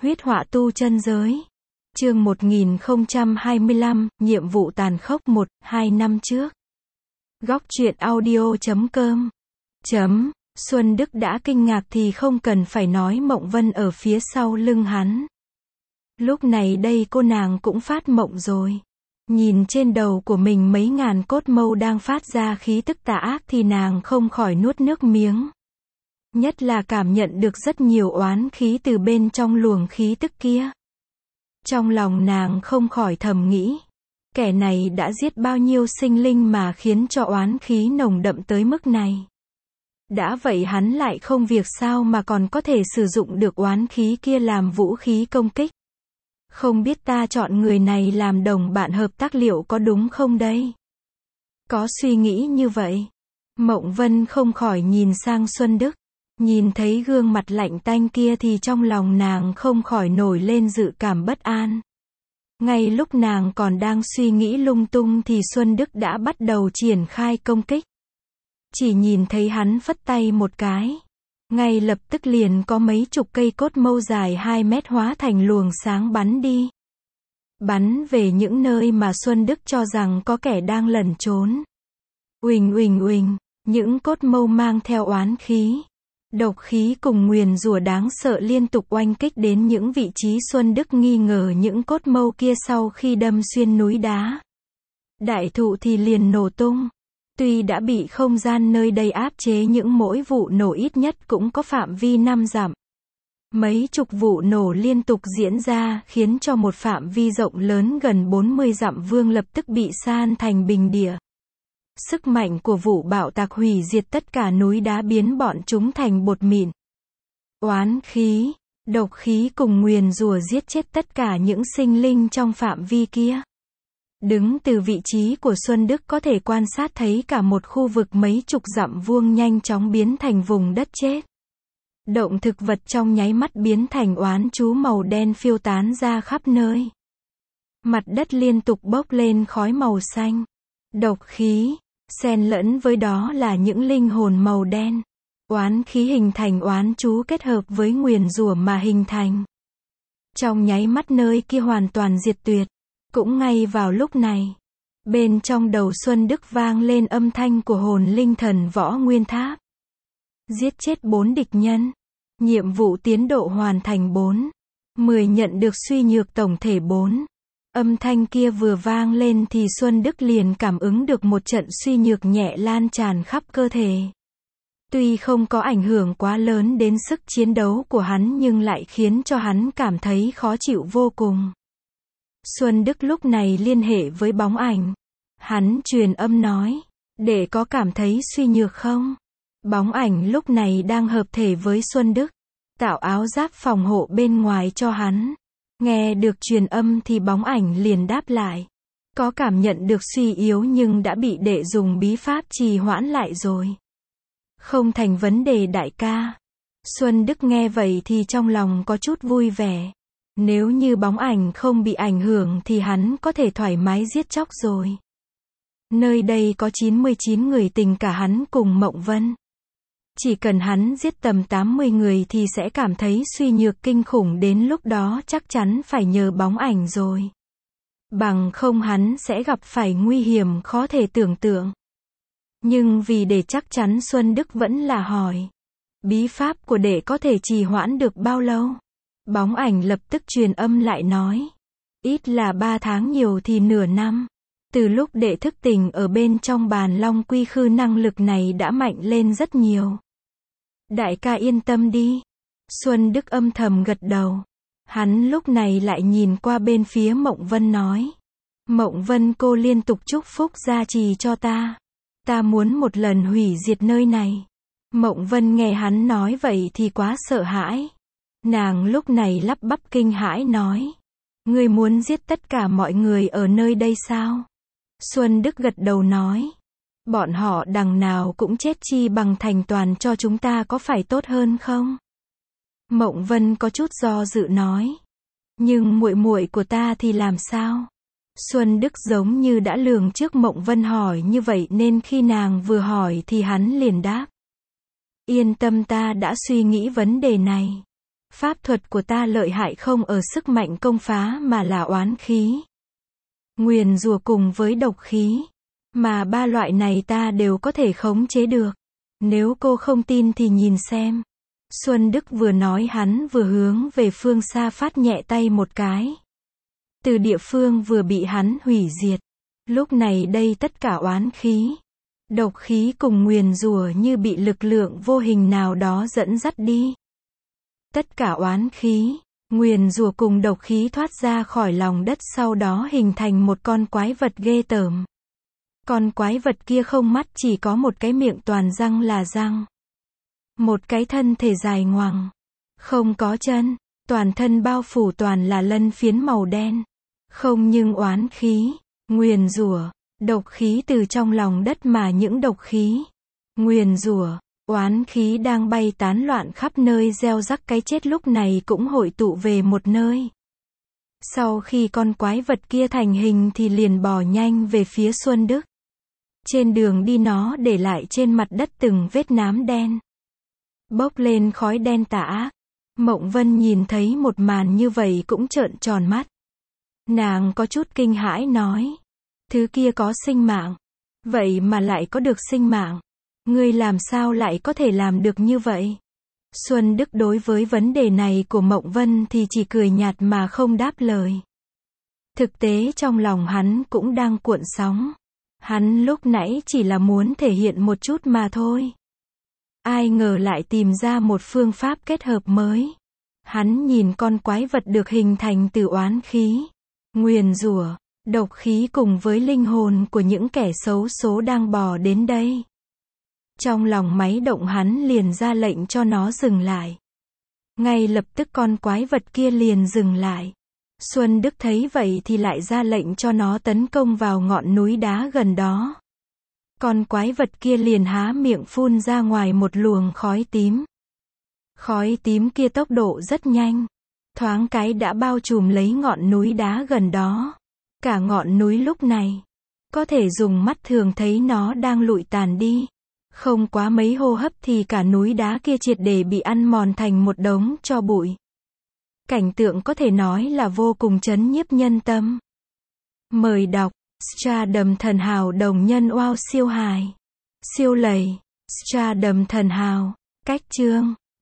Huyết họa tu chân giới. Chương 1025, nhiệm vụ tàn khốc 1-2 năm trước. Góc truyện audio.com. Xuân Đức đã kinh ngạc thì không cần phải nói, Mộng Vân ở phía sau lưng hắn. Lúc này đây cô nàng cũng phát mộng rồi. Nhìn trên đầu của mình mấy ngàn cốt mâu đang phát ra khí tức tà ác thì nàng không khỏi nuốt nước miếng. Nhất là cảm nhận được rất nhiều oán khí từ bên trong luồng khí tức kia. Trong lòng nàng không khỏi thầm nghĩ, kẻ này đã giết bao nhiêu sinh linh mà khiến cho oán khí nồng đậm tới mức này. Đã vậy hắn lại không việc sao mà còn có thể sử dụng được oán khí kia làm vũ khí công kích. Không biết ta chọn người này làm đồng bạn hợp tác liệu có đúng không đây? Có suy nghĩ như vậy, Mộng Vân không khỏi nhìn sang Xuân Đức. Nhìn thấy gương mặt lạnh tanh kia thì trong lòng nàng không khỏi nổi lên dự cảm bất an. Ngay lúc nàng còn đang suy nghĩ lung tung thì Xuân Đức đã bắt đầu triển khai công kích. Chỉ nhìn thấy hắn phất tay một cái, ngay lập tức liền có mấy chục cây cốt mâu dài 2 mét hóa thành luồng sáng bắn đi. Bắn về những nơi mà Xuân Đức cho rằng có kẻ đang lẩn trốn. Uỳnh uỳnh uỳnh, những cốt mâu mang theo oán khí, độc khí cùng nguyền rủa đáng sợ liên tục oanh kích đến những vị trí Xuân Đức nghi ngờ. Những cốt mâu kia sau khi đâm xuyên núi đá, đại thụ thì liền nổ tung. Tuy đã bị không gian nơi đây áp chế nhưng mỗi vụ nổ ít nhất cũng có phạm vi 5 dặm. Mấy chục vụ nổ liên tục diễn ra khiến cho một phạm vi rộng lớn gần 40 dặm vương lập tức bị san thành bình địa. Sức mạnh của vụ bạo tạc hủy diệt tất cả núi đá, biến bọn chúng thành bột mịn. Oán khí, độc khí cùng nguyền rủa giết chết tất cả những sinh linh trong phạm vi kia. Đứng từ vị trí của Xuân Đức có thể quan sát thấy cả một khu vực mấy chục dặm vuông nhanh chóng biến thành vùng đất chết. Động thực vật trong nháy mắt biến thành oán chú màu đen phiêu tán ra khắp nơi. Mặt đất liên tục bốc lên khói màu xanh. Độc khí, xen lẫn với đó là những linh hồn màu đen. Oán khí hình thành oán chú kết hợp với nguyền rủa mà hình thành. Trong nháy mắt nơi kia hoàn toàn diệt tuyệt. Cũng ngay vào lúc này, bên trong đầu Xuân Đức vang lên âm thanh của hồn linh thần võ nguyên tháp. Giết chết 4 địch nhân. Nhiệm vụ tiến độ hoàn thành 4-10, nhận được suy nhược tổng thể 4. Âm thanh kia vừa vang lên thì Xuân Đức liền cảm ứng được một trận suy nhược nhẹ lan tràn khắp cơ thể. Tuy không có ảnh hưởng quá lớn đến sức chiến đấu của hắn nhưng lại khiến cho hắn cảm thấy khó chịu vô cùng. Xuân Đức lúc này liên hệ với Bóng Ảnh. Hắn truyền âm nói, để có cảm thấy suy nhược không? Bóng Ảnh lúc này đang hợp thể với Xuân Đức, tạo áo giáp phòng hộ bên ngoài cho hắn. Nghe được truyền âm thì Bóng Ảnh liền đáp lại. Có cảm nhận được suy yếu nhưng đã bị đệ dùng bí pháp trì hoãn lại rồi. Không thành vấn đề đại ca. Xuân Đức nghe vậy thì trong lòng có chút vui vẻ. Nếu như Bóng Ảnh không bị ảnh hưởng thì hắn có thể thoải mái giết chóc rồi. Nơi đây có 99 người tình cả hắn cùng Mộng Vân. Chỉ cần hắn giết tầm 80 người thì sẽ cảm thấy suy nhược kinh khủng, đến lúc đó chắc chắn phải nhờ Bóng Ảnh rồi. Bằng không hắn sẽ gặp phải nguy hiểm khó thể tưởng tượng. Nhưng vì để chắc chắn Xuân Đức vẫn là hỏi. Bí pháp của đệ có thể trì hoãn được bao lâu? Bóng Ảnh lập tức truyền âm lại nói. Ít là 3 tháng, nhiều thì nửa năm. Từ lúc đệ thức tỉnh ở bên trong bàn long quy khư, năng lực này đã mạnh lên rất nhiều. Đại ca yên tâm đi. Xuân Đức âm thầm gật đầu. Hắn lúc này lại nhìn qua bên phía Mộng Vân nói. Mộng Vân cô liên tục chúc phúc gia trì cho ta. Ta muốn một lần hủy diệt nơi này. Mộng Vân nghe hắn nói vậy thì quá sợ hãi. Nàng lúc này lắp bắp kinh hãi nói. Ngươi muốn giết tất cả mọi người ở nơi đây sao? Xuân Đức gật đầu nói. Bọn họ đằng nào cũng chết, chi bằng thành toàn cho chúng ta có phải tốt hơn không? Mộng Vân có chút do dự nói. Nhưng muội muội của ta thì làm sao? Xuân Đức giống như đã lường trước Mộng Vân hỏi như vậy nên khi nàng vừa hỏi thì hắn liền đáp. Yên tâm, ta đã suy nghĩ vấn đề này. Pháp thuật của ta lợi hại không ở sức mạnh công phá mà là oán khí. Nguyền rủa cùng với độc khí. Mà ba loại này ta đều có thể khống chế được. Nếu cô không tin thì nhìn xem. Xuân Đức vừa nói hắn vừa hướng về phương xa phát nhẹ tay một cái. Từ địa phương vừa bị hắn hủy diệt. Lúc này đây tất cả oán khí, độc khí cùng nguyền rủa như bị lực lượng vô hình nào đó dẫn dắt đi. Tất cả oán khí, nguyền rủa cùng độc khí thoát ra khỏi lòng đất, sau đó hình thành một con quái vật ghê tởm. Con quái vật kia không mắt, chỉ có một cái miệng toàn răng là răng. Một cái thân thể dài ngoằng, không có chân, toàn thân bao phủ toàn là lân phiến màu đen. Không nhưng oán khí, nguyền rủa, độc khí từ trong lòng đất mà những độc khí, nguyền rủa, oán khí đang bay tán loạn khắp nơi gieo rắc cái chết lúc này cũng hội tụ về một nơi. Sau khi con quái vật kia thành hình thì liền bò nhanh về phía Xuân Đức. Trên đường đi nó để lại trên mặt đất từng vết nám đen, bốc lên khói đen tà ác. Mộng Vân nhìn thấy một màn như vậy cũng trợn tròn mắt. Nàng có chút kinh hãi nói. Thứ kia có sinh mạng. Vậy mà lại có được sinh mạng. Ngươi làm sao lại có thể làm được như vậy? Xuân Đức đối với vấn đề này của Mộng Vân thì chỉ cười nhạt mà không đáp lời. Thực tế trong lòng hắn cũng đang cuộn sóng. Hắn lúc nãy chỉ là muốn thể hiện một chút mà thôi. Ai ngờ lại tìm ra một phương pháp kết hợp mới. Hắn nhìn con quái vật được hình thành từ oán khí, nguyền rủa, độc khí cùng với linh hồn của những kẻ xấu số đang bò đến đây. Trong lòng máy động hắn liền ra lệnh cho nó dừng lại. Ngay lập tức con quái vật kia liền dừng lại. Xuân Đức thấy vậy thì lại ra lệnh cho nó tấn công vào ngọn núi đá gần đó. Con quái vật kia liền há miệng phun ra ngoài một luồng khói tím. Khói tím kia tốc độ rất nhanh. Thoáng cái đã bao trùm lấy ngọn núi đá gần đó. Cả ngọn núi lúc này, có thể dùng mắt thường thấy nó đang lụi tàn đi. Không quá mấy hô hấp thì cả núi đá kia triệt để bị ăn mòn thành một đống tro bụi. Cảnh tượng có thể nói là vô cùng chấn nhiếp nhân tâm. Mời đọc Stardom Thần Hào Đồng Nhân Wow siêu hài, siêu lầy, Stardom Thần Hào, cách chương.